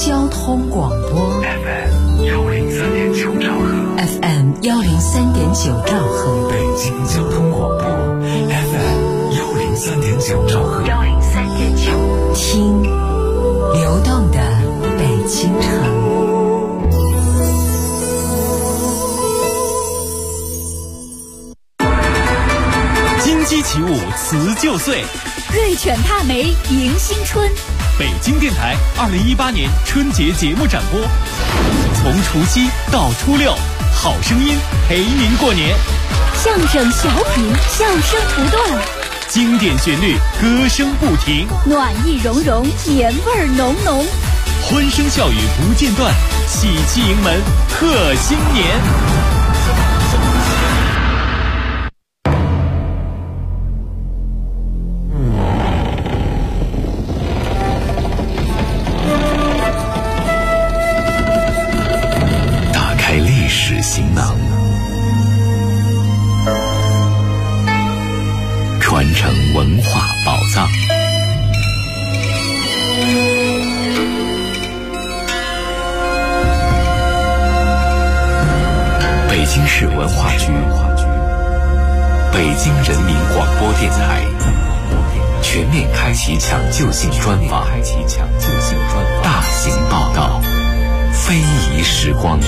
交通广播 FM103.9兆赫 FM103.9兆赫， 北京交通广播 FM103.9兆赫 103.9，听流动的北京城。 金鸡起舞辞旧岁， 瑞犬踏梅迎新春。 北京电台2018年春节节目展播，从除夕到初六，好声音陪您过年。 相声小品，笑声不断， 经典旋律，歌声不停， 暖意融融，年味浓浓， 欢声笑语不间断，喜气迎门贺新年。 行囊，传承文化宝藏。北京市文化局、北京人民广播电台全面开启抢救性专访，大型报道，非遗时光。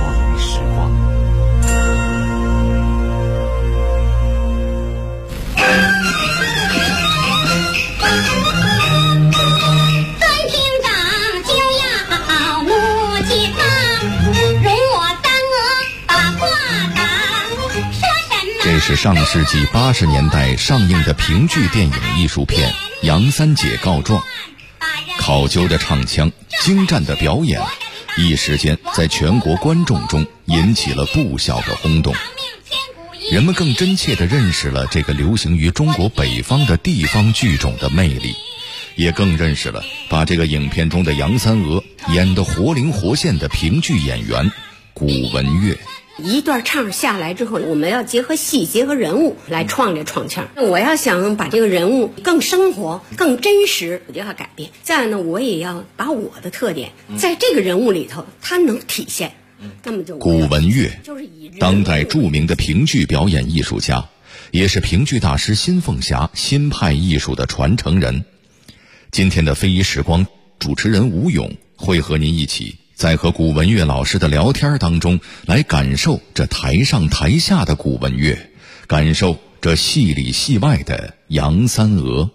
这是上世纪80年代上映的评剧电影艺术片《杨三姐告状》，考究的唱腔，精湛的表演，一时间在全国观众中引起了不小的轰动。人们更真切地认识了这个流行于中国北方的地方剧种的魅力，也更认识了把这个影片中的杨三娥演得活灵活现的评剧演员古文月。 一段唱下来之后，我们要结合戏，结合人物来创这创腔。我要想把这个人物更生活、更真实，我就要改变。再呢，我也要把我的特点在这个人物里头，它能体现。那么就古文月，当代著名的评剧表演艺术家，也是评剧大师新凤霞新派艺术的传承人。今天的非遗时光，主持人吴勇会和您一起在和古文月老师的聊天当中，来感受这台上台下的古文月，感受这戏里戏外的杨三娥。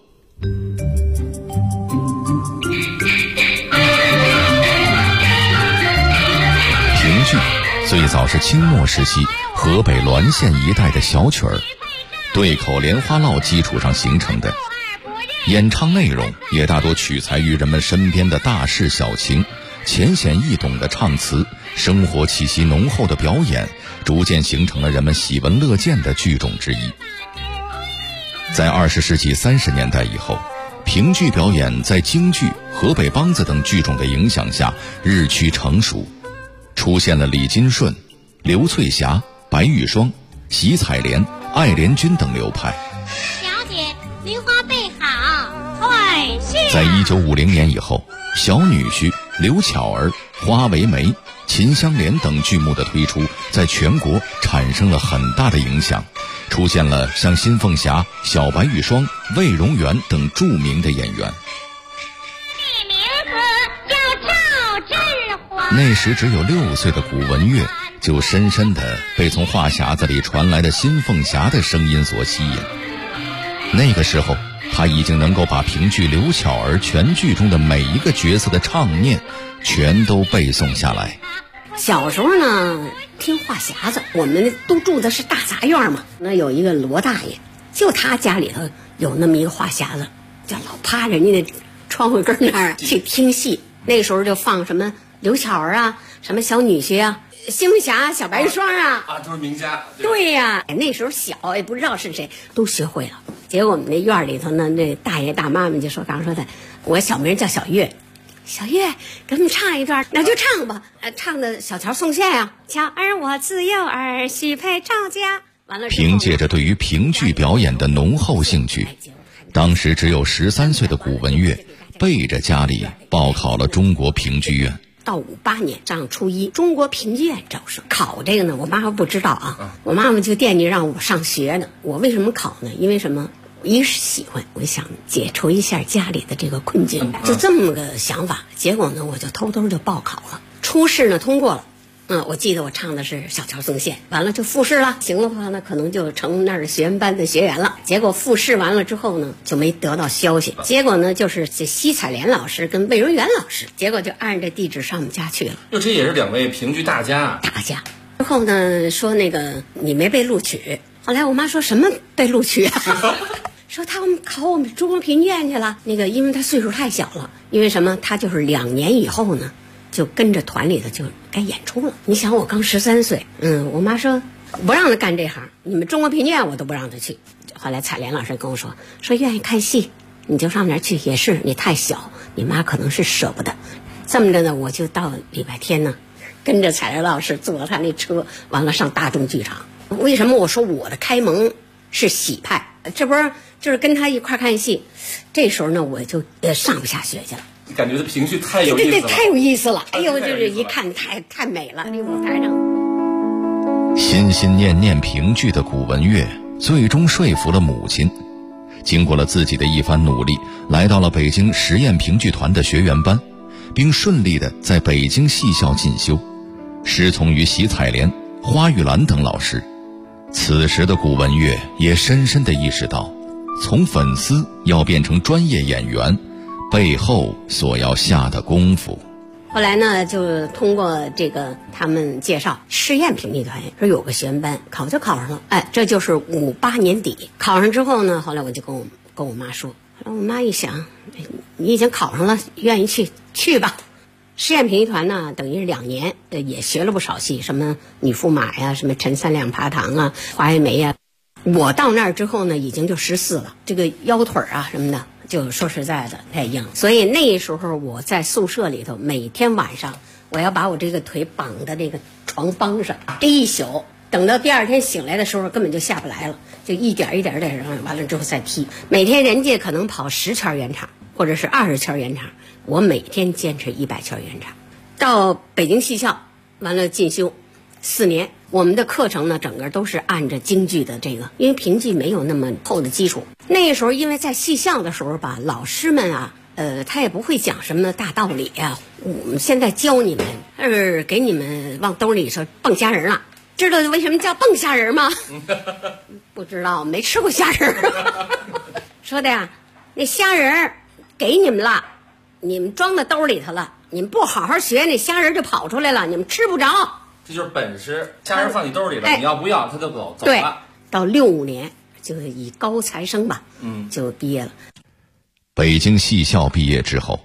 评剧最早是清末时期河北滦县一带的小曲儿，对口莲花落基础上形成的，演唱内容也大多取材于人们身边的大事小情，浅显易懂的唱词，生活气息浓厚的表演，逐渐形成了人们喜闻乐见的剧种之一。在20世纪30年代以后，评剧表演在京剧、河北梆子等剧种的影响下日趋成熟，出现了李金顺、刘翠霞、白玉霜、席彩莲、艾莲君等流派。 小姐，梨花备好，快是。 在1950年以后，小女婿、刘巧儿、花为媒、秦香莲等剧目的推出，在全国产生了很大的影响，出现了像新凤霞、小白玉霜、魏荣元等著名的演员。 名字叫赵振华。 那时只有6岁的古文月，就深深地被从话匣子里传来的新凤霞的声音所吸引。那个时候，他已经能够把评剧刘巧儿全剧中的每一个角色的唱念全都背诵下来。 小时候呢，听话匣子，我们都住的是大杂院嘛。那有一个罗大爷，就他家里头有那么一个话匣子，就老趴人家那窗户根那儿去听戏。那时候就放什么刘巧儿啊，什么小女婿啊，新凤霞、小白玉霜啊， 都是名家。 对呀，那时候小也不知道是谁，都学会了。结果我们那院里头呢，那大爷大妈们就说，刚说的，我小名叫小月，小月给我们唱一段，那就唱吧。唱的小桥送线呀，巧儿我自幼儿许配赵家。完了， 凭借着对于评剧表演的浓厚兴趣，当时只有13岁的古文月背着家里报考了中国评剧院。 到58年上初一，中国评剧院招生，考这个呢，我妈妈不知道啊，我妈妈就惦记让我上学呢。我为什么考呢？因为什么？一是喜欢，我想解除一下家里的这个困境，就这么个想法。结果呢，我就偷偷就报考了，初试呢通过了。我记得我唱的是《小桥纵线》，完了就复试了，行的话呢，可能就成那儿学员班的学员了。结果复试完了之后呢，就没得到消息。结果呢，就是这西彩莲老师跟魏荣元老师，结果就按着地址上我们家去了。 这也是2位评剧大家。 之后呢，说那个你没被录取。后来我妈说什么被录取啊？说他们考我们中国评剧院去了。那个因为他岁数太小了，因为什么？他就是2年以后呢，就跟着团里头就该演出了。你想我刚13岁，我妈说不让他干这行，你们中国评剧院我都不让他去。后来彩莲老师跟我说愿意看戏你就上那儿去，也是你太小，你妈可能是舍不得。这么着呢，我就到礼拜天呢，跟着彩莲老师坐他那车，完了上大众剧场。为什么我说我的开蒙是喜派？这不是就是跟他一块看戏，这时候呢我就上不下学去了。 感觉这评剧太有意思了， 对，太有意思了。哎呦，就是一看太美了，那舞台上。 心心念念评剧的古文月，最终说服了母亲，经过了自己的一番努力，来到了北京实验评剧团的学员班，并顺利地在北京戏校进修，师从于席彩莲、花玉兰等老师。此时的古文月也深深地意识到，从粉丝要变成专业演员，背后所要下的功夫。 后来呢，就通过这个他们介绍，实验评剧团说有个学员班，考上了。这就是58年底考上之后呢，后来我就跟我妈说，我妈一想，你已经考上了，愿意去吧。实验评剧团呢，等于是2年，也学了不少戏，什么女驸马呀，什么陈三两爬堂啊，花月梅呀。我到那儿之后呢，已经就14了，这个腰腿啊什么的，就说实在的太硬。所以那时候我在宿舍里头，每天晚上我要把我这个腿绑在这个床帮上，这一宿，等到第2天醒来的时候根本就下不来了，就一点一点的上，完了之后再踢。每天人家可能跑10圈圆场或者是20圈圆场，我每天坚持100圈圆场。到北京戏校完了进修4年，我们的课程呢整个都是按着京剧的这个，因为评剧没有那么厚的基础。那个时候因为在戏校的时候吧，老师们啊他也不会讲什么大道理啊，我们现在教你们给你们往兜里说蹦虾仁了。知道为什么叫蹦虾仁吗？不知道，没吃过虾仁。说的呀，那虾仁给你们了，你们装到兜里头了，你们不好好学，那虾仁就跑出来了，你们吃不着。 这就是本事，虾仁放你兜里了，你要不要他就走了。 对，到65年就以高材生吧，就毕业了。 北京戏校毕业之后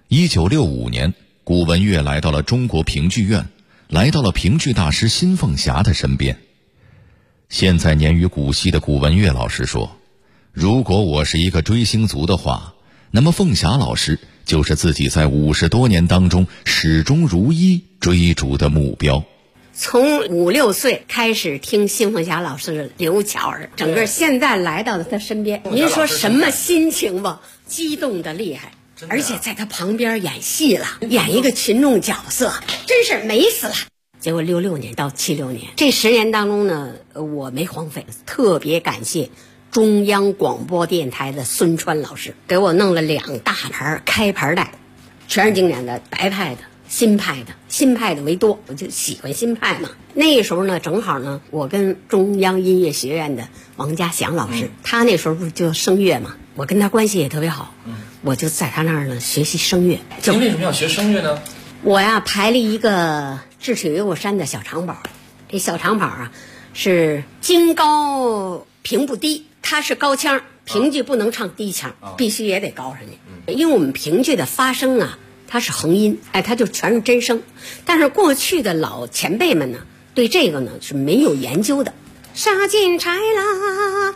，1965年，古文月来到了中国评剧院，来到了评剧大师辛凤霞的身边。现在年逾古稀的古文月老师说，如果我是一个追星族的话，那么凤霞老师就是自己在50多年当中始终如一追逐的目标。 从5、6岁开始听辛凤霞老师的刘巧儿，整个现在来到了他身边，您说什么心情吧？激动的厉害，而且在他旁边演戏了，演一个群众角色，真是美死了。结果66年到76年这10年当中呢，我没荒废，特别感谢中央广播电台的孙川老师，给我弄了2大盘开盘带，全是经典的，白派的新派的为多，我就喜欢新派嘛。那时候呢，正好呢，我跟中央音乐学院的王家祥老师，他那时候不是就声乐嘛，我跟他关系也特别好，我就在他那儿呢学习声乐。 您为什么要学声乐呢？ 我呀排了一个智取越过山的小长跑，这小长跑啊是京高平不低，它是高腔，评剧不能唱低腔，必须也得高上去，因为我们评剧的发声啊。它是横音，它就全是真声。但是过去的老前辈们呢，对这个呢是没有研究的。杀进豺啦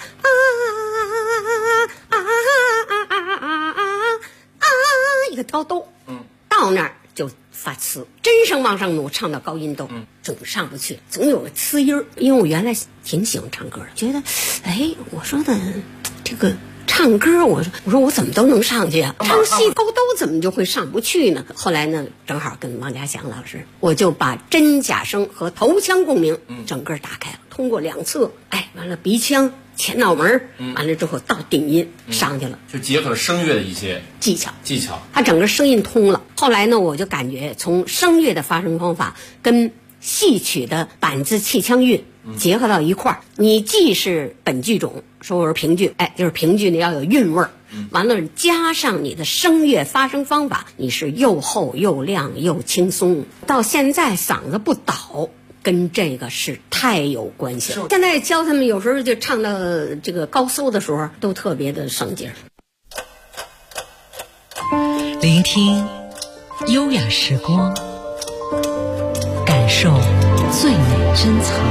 一个挑兜，到那儿就发呲，真声往上努，唱到高音都总上不去，总有个呲音儿。因为我原来挺喜欢唱歌的，觉得我说的这个唱唱歌，我说我怎么都能上去啊？唱戏高兜怎么就会上不去呢？后来呢，正好跟王家祥老师，我就把真假声和头腔共鸣整个打开了，通过两侧，完了鼻腔、前脑门，完了之后到顶音上去了， 就结合了声乐的一些技巧，它整个声音通了。后来呢，我就感觉从声乐的发声方法跟戏曲的板字气腔韵结合到一块儿，你既是本剧种，说我是评剧，就是评剧呢要有韵味儿，完了加上你的声乐发声方法，你是又厚又亮又轻松，到现在嗓子不倒，跟这个是太有关系了。现在教他们有时候就唱到这个高搜的时候，都特别的省劲儿。 聆听优雅时光，感受最美珍藏。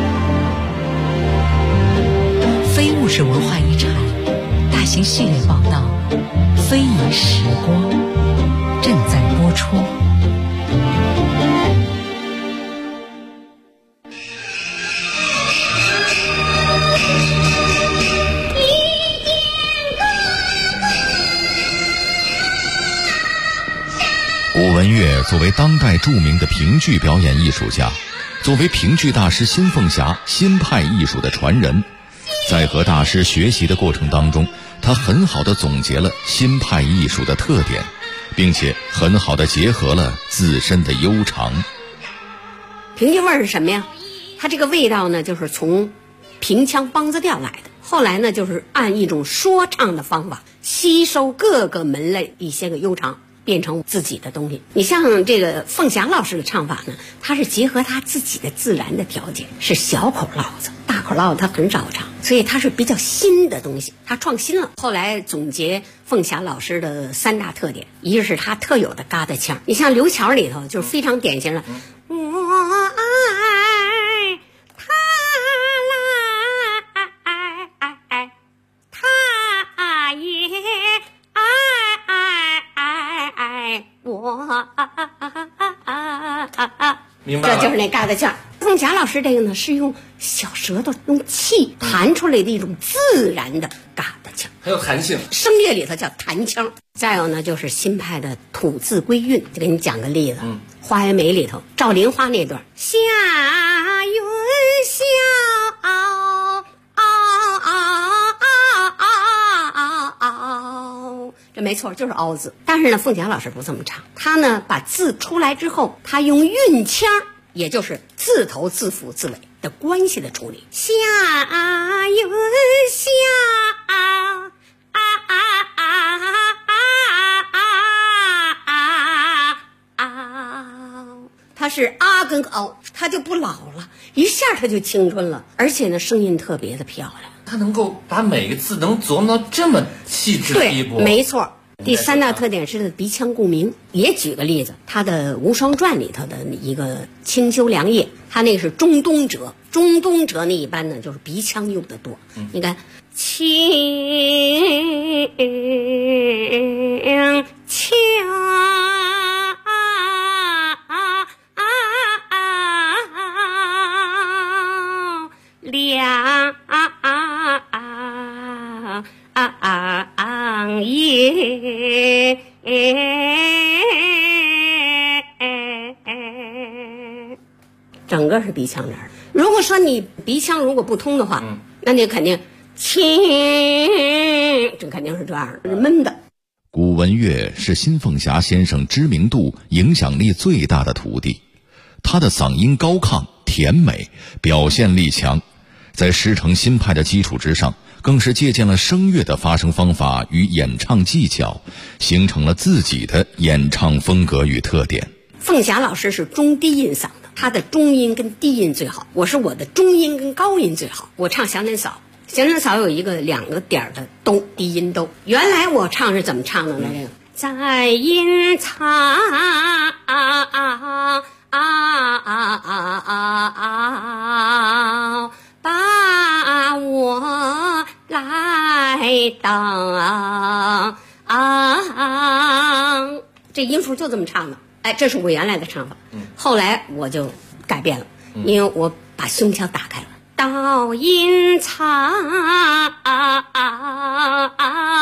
非物质文化遗产大型系列报道《非遗时光》正在播出。 古文乐作为当代著名的评剧表演艺术家，作为评剧大师辛凤霞新派艺术的传人，在和大师学习的过程当中，他很好地总结了新派艺术的特点，并且很好地结合了自身的悠长。 评剧味儿是什么呀？它这个味道呢，就是从平腔梆子调来的。后来呢，就是按一种说唱的方法，吸收各个门类一些个悠长，变成自己的东西。你像这个凤霞老师的唱法呢，他是结合他自己的自然的条件，是小口烙子，大口烙子他很少唱，所以他是比较新的东西，他创新了。后来总结凤霞老师的3大特点，一个是他特有的嘎达腔，你像刘巧里头就是非常典型的，我爱他来，他也爱我， 明白了， 这就是那嘎达腔。凤霞老师这个呢，是用小舌头用气弹出来的一种自然的嘎达腔， 还有弹性， 声乐里头叫弹腔。再有呢，就是新派的吐字归韵，就给你讲个例子。花园梅里头赵林花那段，夏云霄，这没错，就是凹字。但是呢，凤霞老师不这么唱，他呢把字出来之后，他用韵腔，也就是字头字腹字尾的关系的处理。夏云霄它是啊跟凹，它就不老了，一下它就青春了，而且呢声音特别的漂亮。 它能够把每个字能琢磨到这么细致的地步。 对，没错。第3大特点是它的鼻腔共鸣。也举个例子，他的《无双传》里头的一个清修良夜，他那个是中东折，中东折呢一般呢就是鼻腔用的多。你看清秋良夜，整个是鼻腔这儿。如果说你鼻腔如果不通的话，那你肯定这肯定是这样的，闷的。 古文乐是辛凤霞先生知名度影响力最大的徒弟，他的嗓音高亢甜美，表现力强，在师承新派的基础之上，更是借鉴了声乐的发声方法与演唱技巧，形成了自己的演唱风格与特点。 凤霞老师是中低音嗓的，她的中音跟低音最好，我的中音跟高音最好。我唱《祥林嫂》，《祥林嫂》有2个点的兜，低音兜。原来我唱是怎么唱的呢？这个在阴藏把我来当，这音符就这么唱的。这是我原来的唱法。后来我就改变了，因为我把胸腔打开了。到阴藏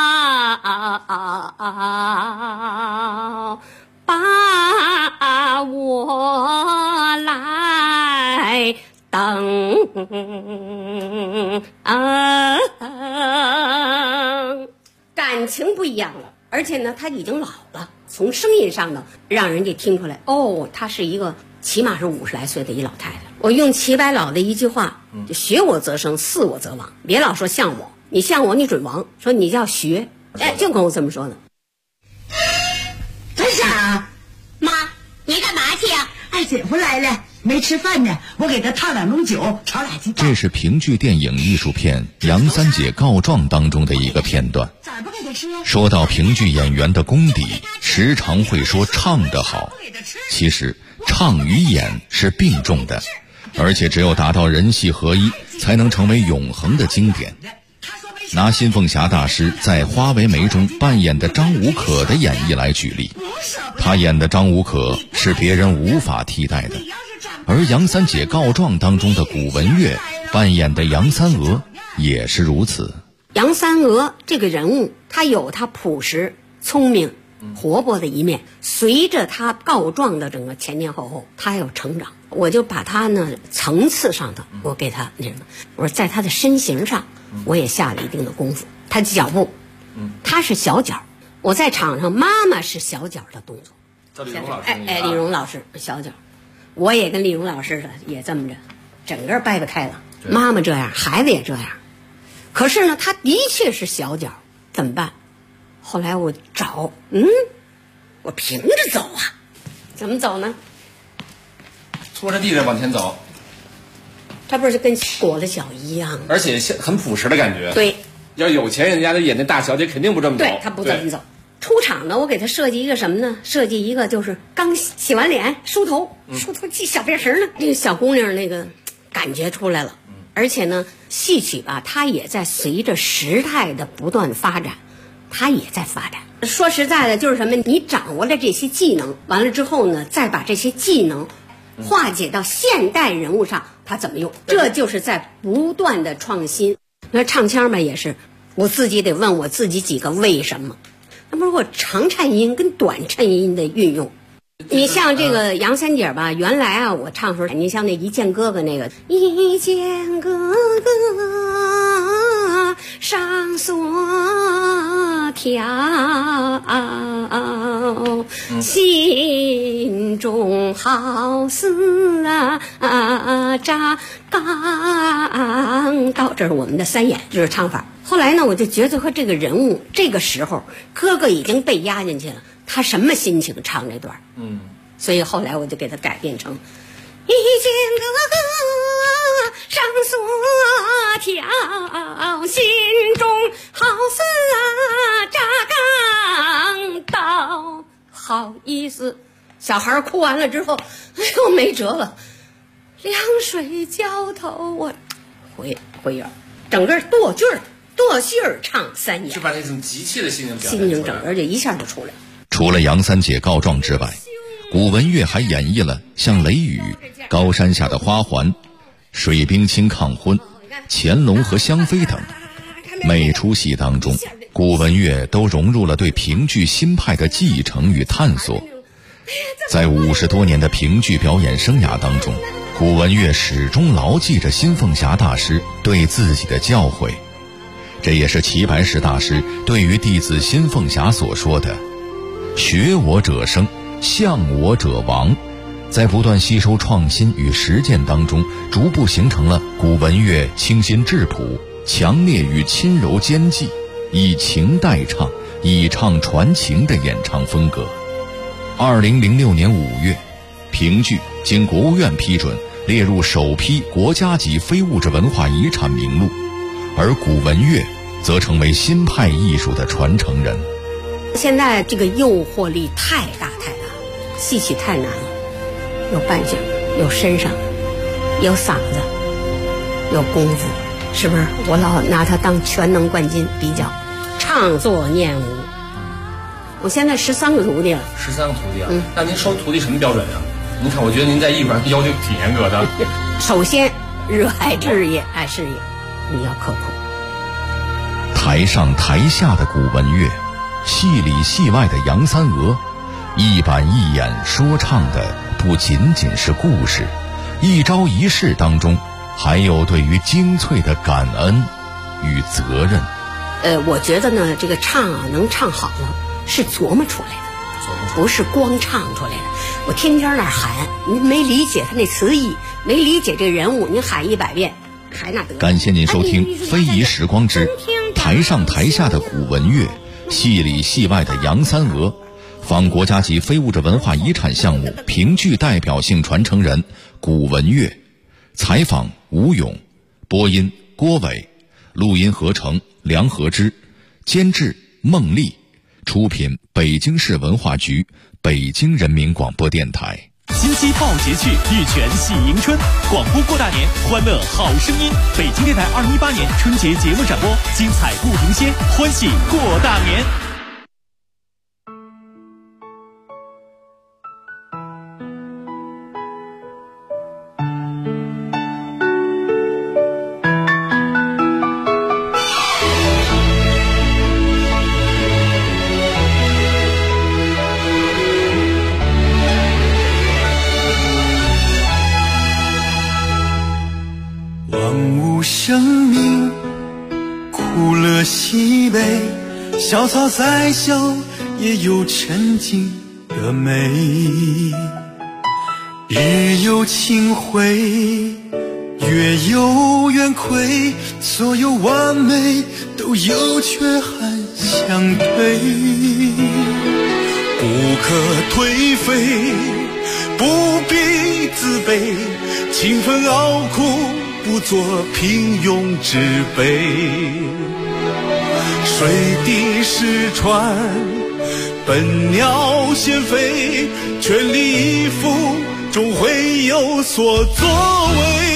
感情不一样了，而且呢，她已经老了，从声音上呢，让人家听出来，哦，她是一个起码是50来岁的一老太太。我用齐白老的一句话，就学我则生，似我则亡，别老说像我，你像我你准亡，说你要学，哎，就跟我这么说的。 干啥？ 妈，你干嘛去呀？ 二姐夫来了，没吃饭呢，我给他烫2笼酒，炒2鸡蛋。 这是评剧电影艺术片《杨三姐告状》当中的一个片段。 咋不给他吃？ 说到评剧演员的功底，时常会说唱得好，其实唱与演是并重的，而且只有达到人戏合一，才能成为永恒的经典。拿新凤霞大师在《花为媒》中扮演的张无可的演绎来举例，他演的张无可是别人无法替代的，而《杨三姐告状》当中的古文月扮演的杨三娥也是如此。 杨三娥这个人物，她有她朴实、聪明、活泼的一面，随着她告状的整个前前后后，她有成长。我就把她呢层次上的，我给她那什么，我说在她的身形上，我也下了一定的功夫。她脚步，她是小脚，我在场上妈妈是小脚的动作。 叫李荣老师， 李荣老师小脚，我也跟李荣老师的也这么着，整个掰不开了。妈妈这样，孩子也这样。可是呢，他的确是小脚，怎么办？后来我找，我平着走啊，怎么走呢？ 搓着地着往前走， 他不是跟裹了脚一样吗？ 而且很朴实的感觉。 对， 要有钱人家的演那大小姐肯定不这么走。 对，他不这么走。出场呢，我给他设计一个什么呢？设计一个就是刚洗完脸梳头系小辫绳呢，这个小姑娘那个感觉出来了。而且呢，戏曲吧，它也在随着时态的不断发展，它也在发展。说实在的，就是什么？你掌握了这些技能，完了之后呢，再把这些技能化解到现代人物上，它怎么用？这就是在不断的创新。那唱腔吧，也是我自己得问我自己几个为什么。那么如果长颤音跟短颤音的运用，你像这个杨三姐吧，原来啊，我唱时候，你像那一见哥哥那个一见哥哥上索条，心中好似扎钢刀，这是我们的三眼，这是唱法。后来呢，我就觉得和这个人物，这个时候哥哥已经被压进去了，他什么心情唱这段？所以后来我就给他改变成一见哥哥上索条，心中好似扎钢刀。好意思，小孩哭完了之后，哎呦没辙了，凉水浇头，我回眼，整个剁劲儿唱三眼， 就把那种急切的心情表现出来， 心情整个就一下就出来了。 除了杨三姐告状之外，古文月还演绎了像《雷雨》《高山下的花环》《水冰清抗婚》《乾隆和香妃》等。每出戏当中，古文月都融入了对评剧新派的继承与探索。在50多年的评剧表演生涯当中，古文月始终牢记着新凤霞大师对自己的教诲，这也是齐白石大师对于弟子新凤霞所说的学我者生，像我者亡。在不断吸收创新与实践当中，逐步形成了古文月清新质朴、强烈与轻柔兼济，以情代唱，以唱传情的演唱风格。2006年5月，评剧经国务院批准列入首批国家级非物质文化遗产名录，而古文月则成为新派艺术的传承人。 现在这个诱惑力太大，戏曲太难了，有扮相，有身上，有嗓子，有功夫，是不是？我老拿它当全能冠军比较，唱作念武。我现在13个徒弟了。 13个徒弟啊？那您收徒弟什么标准啊？您看，我觉得您在艺术上要求挺严格的。 首先，热爱事业，爱事业，你要刻苦。 台上台下的古文月，戏里戏外的杨三娥，一板一眼说唱的不仅仅是故事，一招一式当中还有对于精粹的感恩与责任。 我觉得呢，这个唱啊，能唱好了是琢磨出来的，不是光唱出来的。我天天那儿喊，您没理解他那词意，没理解这个人物，您喊100遍还那得。 感谢您收听《非遗时光之台上台下的古文乐，戏里戏外的杨三娥》，访国家级非物质文化遗产项目评剧代表性传承人古文乐，采访吴勇，播音郭伟，录音合成梁和之，监制孟丽，出品北京市文化局、北京人民广播电台。 新期报节趣，玉泉喜迎春，广播过大年，欢乐好声音。北京电台2018年春节节目展播，精彩不停歇，欢喜过大年。 生命苦乐喜悲，小草再小也有沉静的美，日有清辉，月有圆亏，所有完美都有缺憾相对，不可颓废，不必自卑，勤奋熬苦不做平庸之辈，水滴石穿，笨鸟先飞，全力以赴，终会有所作为。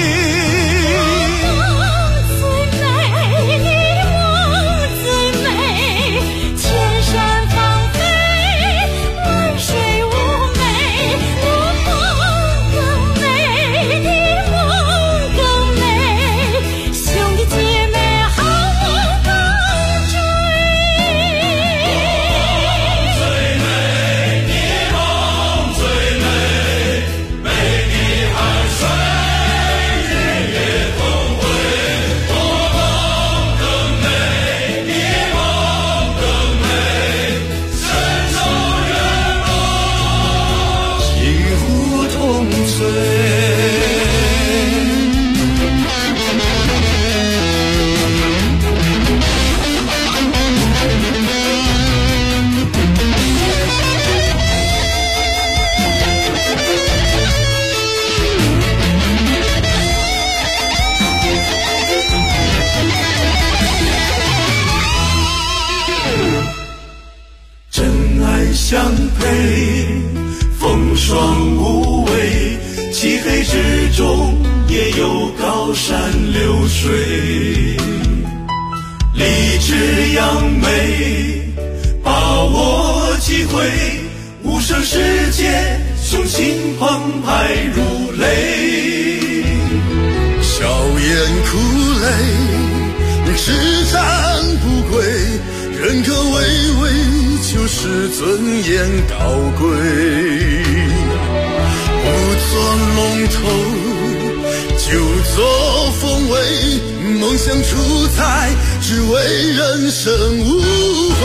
相配，风霜无畏，漆黑之中也有高山流水，立志扬眉，把握机会，无声世界，雄心澎湃如雷，笑颜苦泪，叱咤不归，人可畏畏，就是尊严高贵，不做龙头，就做凤尾，梦想出彩，只为人生无悔。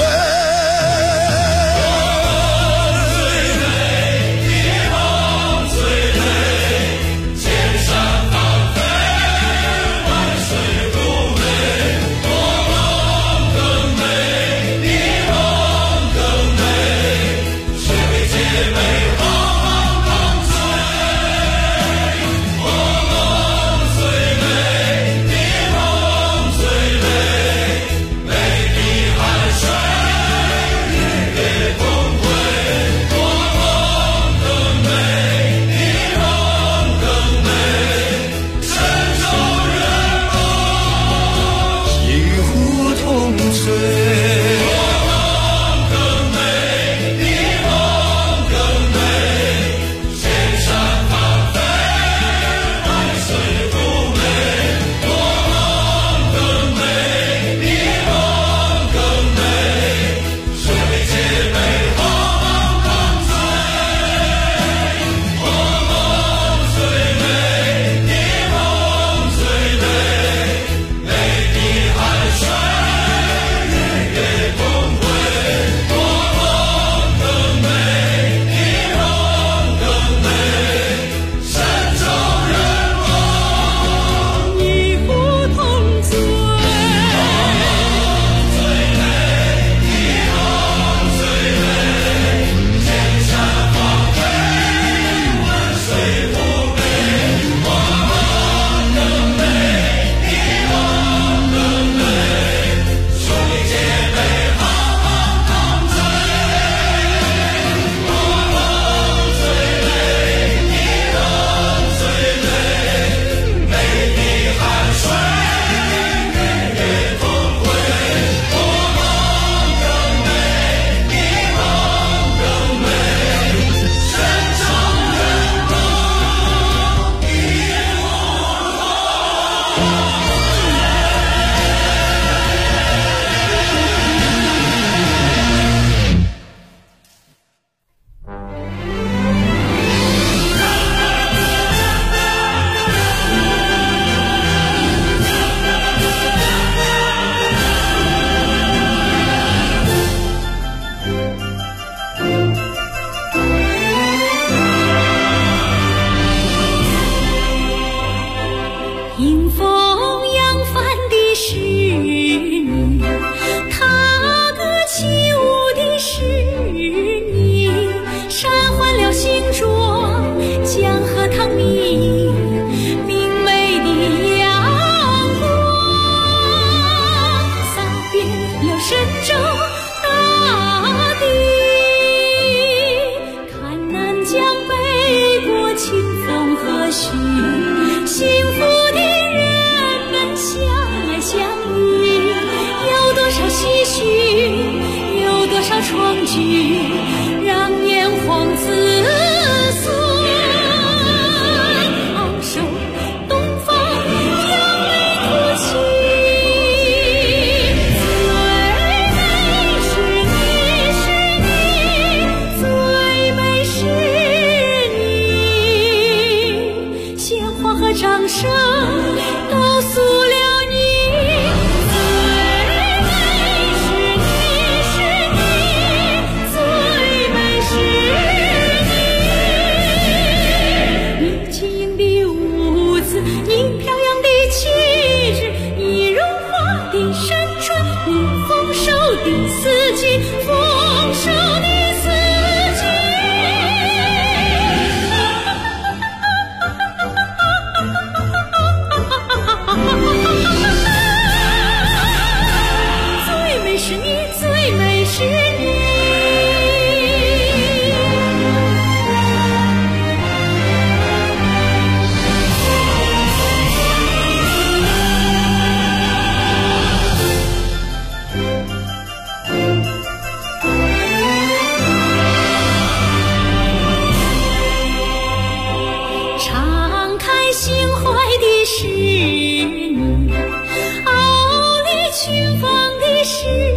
神州大地。看南疆北国清风和煦，幸福的人们相爱相依，有多少唏嘘，有多少创举，让炎黄子孙昂首东方扬眉吐气。最美是你，鲜花和掌声告诉了你，最美是你，你轻盈的舞姿，你飘扬的气质，你如花的山川，你丰收的四季，丰收的四季。最美是你，最美是你。敞开心怀的是你，傲立群芳的是